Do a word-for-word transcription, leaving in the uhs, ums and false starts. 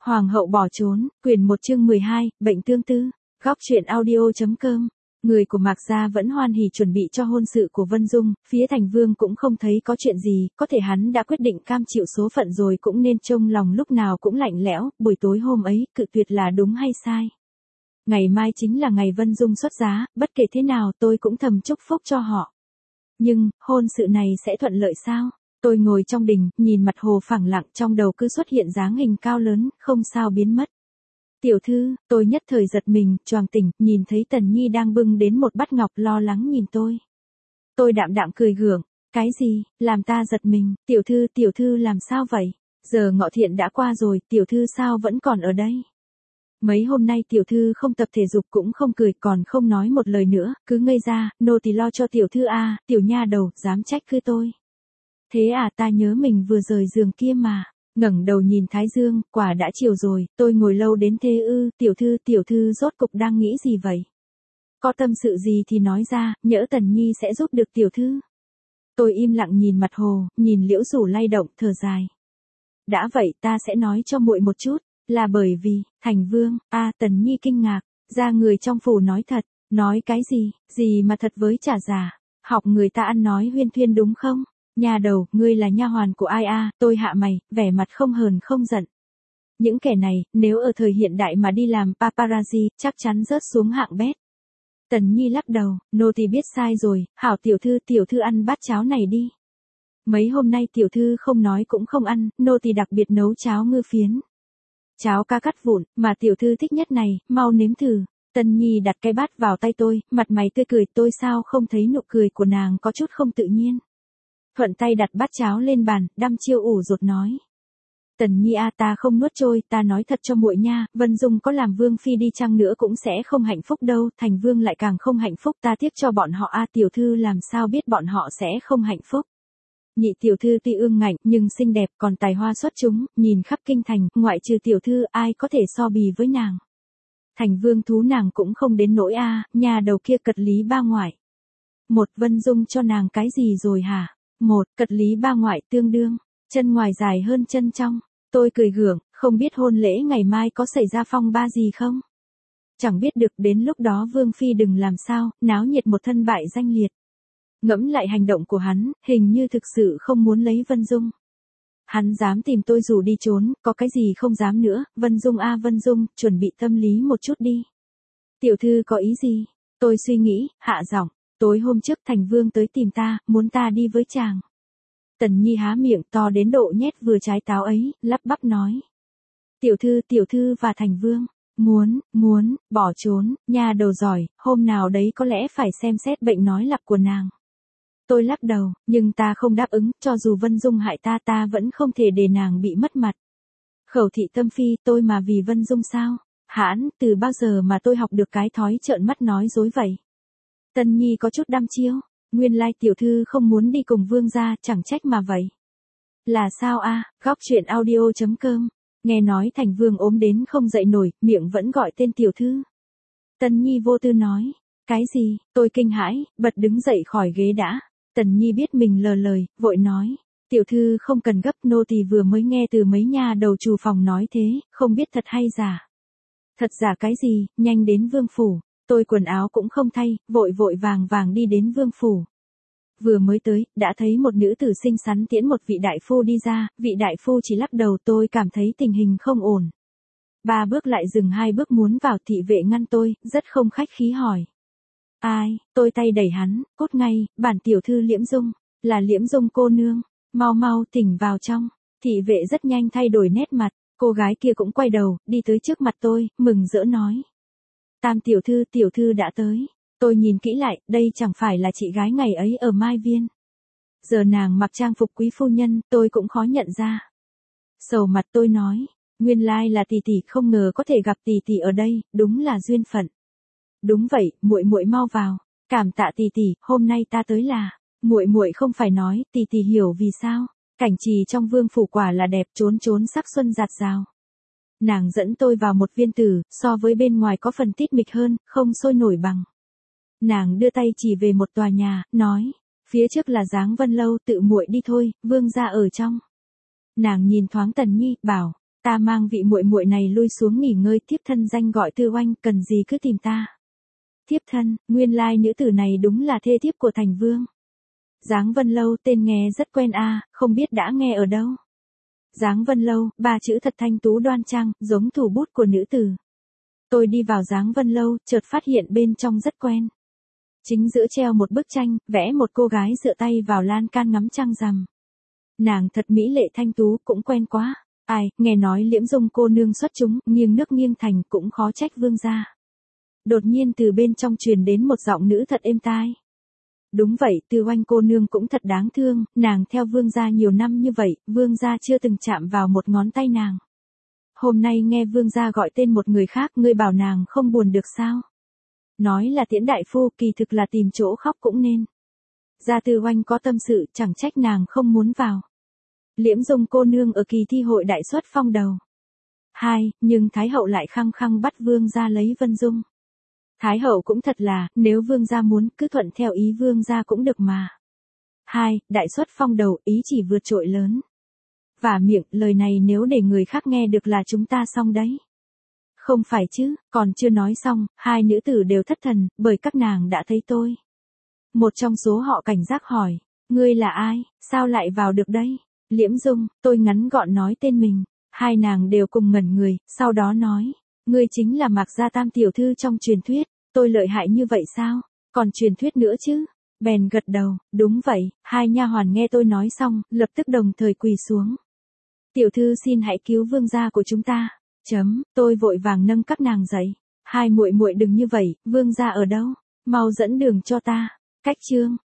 Hoàng hậu bỏ trốn, quyển một chương mười hai, bệnh tương tư, góc truyện audio.com. Người của Mạc Gia vẫn hoan hỉ chuẩn bị cho hôn sự của Vân Dung, phía Thành Vương cũng không thấy có chuyện gì, có thể hắn đã quyết định cam chịu số phận rồi cũng nên trông lòng lúc nào cũng lạnh lẽo, buổi tối hôm ấy, cự tuyệt là đúng hay sai. Ngày mai chính là ngày Vân Dung xuất giá, bất kể thế nào tôi cũng thầm chúc phúc cho họ. Nhưng, hôn sự này sẽ thuận lợi sao? Tôi ngồi trong đình, nhìn mặt hồ phẳng lặng, trong đầu cứ xuất hiện dáng hình cao lớn, không sao biến mất. Tiểu thư, tôi nhất thời giật mình, choàng tỉnh, nhìn thấy Tần Nhi đang bưng đến một bát ngọc lo lắng nhìn tôi. Tôi đạm đạm cười gượng, cái gì, làm ta giật mình, tiểu thư, tiểu thư làm sao vậy? Giờ ngọ thiện đã qua rồi, tiểu thư sao vẫn còn ở đây? Mấy hôm nay tiểu thư không tập thể dục cũng không cười còn không nói một lời nữa, cứ ngây ra, nô tỳ lo cho tiểu thư a, tiểu nha đầu, dám trách cứ tôi. Thế à, ta nhớ mình vừa rời giường kia mà. Ngẩng đầu nhìn Thái Dương, quả đã chiều rồi, tôi ngồi lâu đến thế ư, tiểu thư, tiểu thư rốt cục đang nghĩ gì vậy? Có tâm sự gì thì nói ra, nhỡ Tần Nhi sẽ giúp được tiểu thư. Tôi im lặng nhìn mặt hồ, nhìn liễu rủ lay động, thở dài. Đã vậy ta sẽ nói cho muội một chút, là bởi vì, Thành Vương, a à, Tần Nhi kinh ngạc, ra người trong phủ nói thật, nói cái gì, gì mà thật với trả giả, học người ta ăn nói huyên thuyên đúng không? Nhà đầu, ngươi là nha hoàn của ai a? Tôi hạ mày, vẻ mặt không hờn không giận. Những kẻ này, nếu ở thời hiện đại mà đi làm paparazzi, chắc chắn rớt xuống hạng bét. Tần Nhi lắc đầu, nô tỳ biết sai rồi, hảo tiểu thư, tiểu thư ăn bát cháo này đi. Mấy hôm nay tiểu thư không nói cũng không ăn, nô tỳ đặc biệt nấu cháo ngư phiến. Cháo cá cắt vụn, mà tiểu thư thích nhất này, mau nếm thử. Tần Nhi đặt cái bát vào tay tôi, mặt mày tươi cười, tôi sao không thấy nụ cười của nàng có chút không tự nhiên. Thuận tay đặt bát cháo lên bàn, đăm chiêu ủ rột nói. Tần Nhi a, ta không nuốt trôi, ta nói thật cho muội nha, Vân Dung có làm vương phi đi chăng nữa cũng sẽ không hạnh phúc đâu, Thành Vương lại càng không hạnh phúc, ta tiếc cho bọn họ a, tiểu thư làm sao biết bọn họ sẽ không hạnh phúc. Nhị tiểu thư tuy ương ngạnh nhưng xinh đẹp còn tài hoa xuất chúng, nhìn khắp kinh thành, ngoại trừ tiểu thư ai có thể so bì với nàng. Thành Vương thú nàng cũng không đến nỗi a, nhà đầu kia cật lý ba ngoại. Một Vân Dung cho nàng cái gì rồi hả? Một, cật lý ba ngoại tương đương, chân ngoài dài hơn chân trong. Tôi cười gượng, không biết hôn lễ ngày mai có xảy ra phong ba gì không? Chẳng biết được, đến lúc đó Vương Phi đừng làm sao, náo nhiệt một thân bại danh liệt. Ngẫm lại hành động của hắn, hình như thực sự không muốn lấy Vân Dung. Hắn dám tìm tôi rủ đi trốn, có cái gì không dám nữa, Vân Dung a Vân Dung, chuẩn bị tâm lý một chút đi. Tiểu thư có ý gì? Tôi suy nghĩ, hạ giọng. Tối hôm trước Thành Vương tới tìm ta, muốn ta đi với chàng. Tần Nhi há miệng to đến độ nhét vừa trái táo ấy, lắp bắp nói. Tiểu thư, tiểu thư và Thành Vương, muốn, muốn, bỏ trốn, nhà đầu giỏi, hôm nào đấy có lẽ phải xem xét bệnh nói lặp của nàng. Tôi lắc đầu, nhưng ta không đáp ứng, cho dù Vân Dung hại ta ta vẫn không thể để nàng bị mất mặt. Khẩu thị tâm phi, tôi mà vì Vân Dung sao? Hãn, từ bao giờ mà tôi học được cái thói trợn mắt nói dối vậy? Tần Nhi có chút đăm chiêu, nguyên lai tiểu thư không muốn đi cùng vương gia, chẳng trách mà vậy. Là sao a? À? Góc truyện audio.com, nghe nói Thành Vương ốm đến không dậy nổi, miệng vẫn gọi tên tiểu thư. Tần Nhi vô tư nói, cái gì? Tôi kinh hãi, bật đứng dậy khỏi ghế đã. Tần Nhi biết mình lờ lời, vội nói, tiểu thư không cần gấp, nô tỳ vừa mới nghe từ mấy nha đầu trù phòng nói thế, không biết thật hay giả. Thật giả cái gì, nhanh đến vương phủ. Tôi quần áo cũng không thay, vội vội vàng vàng đi đến vương phủ. Vừa mới tới, đã thấy một nữ tử xinh xắn tiễn một vị đại phu đi ra, vị đại phu chỉ lắc đầu, tôi cảm thấy tình hình không ổn. Ba bước lại dừng hai bước muốn vào, thị vệ ngăn tôi, rất không khách khí hỏi. Ai? Tôi tay đẩy hắn, cốt ngay, bản tiểu thư Liễm Dung, là Liễm Dung cô nương, mau mau thỉnh vào trong. Thị vệ rất nhanh thay đổi nét mặt, cô gái kia cũng quay đầu, đi tới trước mặt tôi, mừng rỡ nói. Tam tiểu thư, tiểu thư đã tới. Tôi nhìn kỹ lại, đây chẳng phải là chị gái ngày ấy ở Mai Viên. Giờ nàng mặc trang phục quý phu nhân, tôi cũng khó nhận ra. Sầu mặt tôi nói, nguyên lai là tỷ tỷ, không ngờ có thể gặp tỷ tỷ ở đây, đúng là duyên phận. Đúng vậy, muội muội mau vào, cảm tạ tỷ tỷ, hôm nay ta tới là, muội muội không phải nói, tỷ tỷ hiểu vì sao, cảnh trì trong vương phủ quả là đẹp, trốn trốn sắc xuân rạt rào. Nàng dẫn tôi vào một viên tử, so với bên ngoài có phần tít mịch hơn, không sôi nổi bằng. Nàng đưa tay chỉ về một tòa nhà, nói, phía trước là Giáng Vân Lâu, tự muội đi thôi, vương gia ở trong. Nàng nhìn thoáng Tần Nhi, bảo, ta mang vị muội muội này lui xuống nghỉ ngơi, thiếp thân danh gọi Tư Oanh, cần gì cứ tìm ta. Thiếp thân, nguyên lai nữ tử này đúng là thê thiếp của thành vương. Giáng Vân Lâu, tên nghe rất quen a, không biết đã nghe ở đâu. Giáng Vân Lâu, ba chữ thật thanh tú đoan trang, giống thủ bút của nữ tử. Tôi đi vào Giáng Vân Lâu, chợt phát hiện bên trong rất quen. Chính giữa treo một bức tranh, vẽ một cô gái dựa tay vào lan can ngắm trăng rằm. Nàng thật mỹ lệ thanh tú, cũng quen quá. Ai, nghe nói Liễm Dung cô nương xuất chúng, nghiêng nước nghiêng thành, cũng khó trách vương gia. Đột nhiên từ bên trong truyền đến một giọng nữ thật êm tai. Đúng vậy, Tư Oanh cô nương cũng thật đáng thương, nàng theo vương gia nhiều năm như vậy, vương gia chưa từng chạm vào một ngón tay nàng. Hôm nay nghe vương gia gọi tên một người khác, ngươi bảo nàng không buồn được sao? Nói là Tiễn đại phu, kỳ thực là tìm chỗ khóc cũng nên. Gia Tư Oanh có tâm sự, chẳng trách nàng không muốn vào. Liễm Dung cô nương ở kỳ thi hội đại xuất phong đầu. Hai, nhưng Thái hậu lại khăng khăng bắt vương gia lấy Vân Dung. Thái hậu cũng thật là, nếu vương gia muốn, cứ thuận theo ý vương gia cũng được mà. Hai, đại xuất phong đầu, ý chỉ vượt trội lớn. Và miệng, lời này nếu để người khác nghe được là chúng ta xong đấy. Không phải chứ, còn chưa nói xong, hai nữ tử đều thất thần, bởi các nàng đã thấy tôi. Một trong số họ cảnh giác hỏi, ngươi là ai, sao lại vào được đây? Liễm Dung, tôi ngắn gọn nói tên mình. Hai nàng đều cùng ngẩn người, sau đó nói, ngươi chính là Mạc Gia Tam tiểu thư trong truyền thuyết, tôi lợi hại như vậy sao? Còn truyền thuyết nữa chứ? Bèn gật đầu, đúng vậy. Hai nha hoàn nghe tôi nói xong, lập tức đồng thời quỳ xuống. Tiểu thư xin hãy cứu vương gia của chúng ta. Chấm, tôi vội vàng nâng các nàng dậy. Hai muội muội đừng như vậy, vương gia ở đâu? Mau dẫn đường cho ta. Cách chương.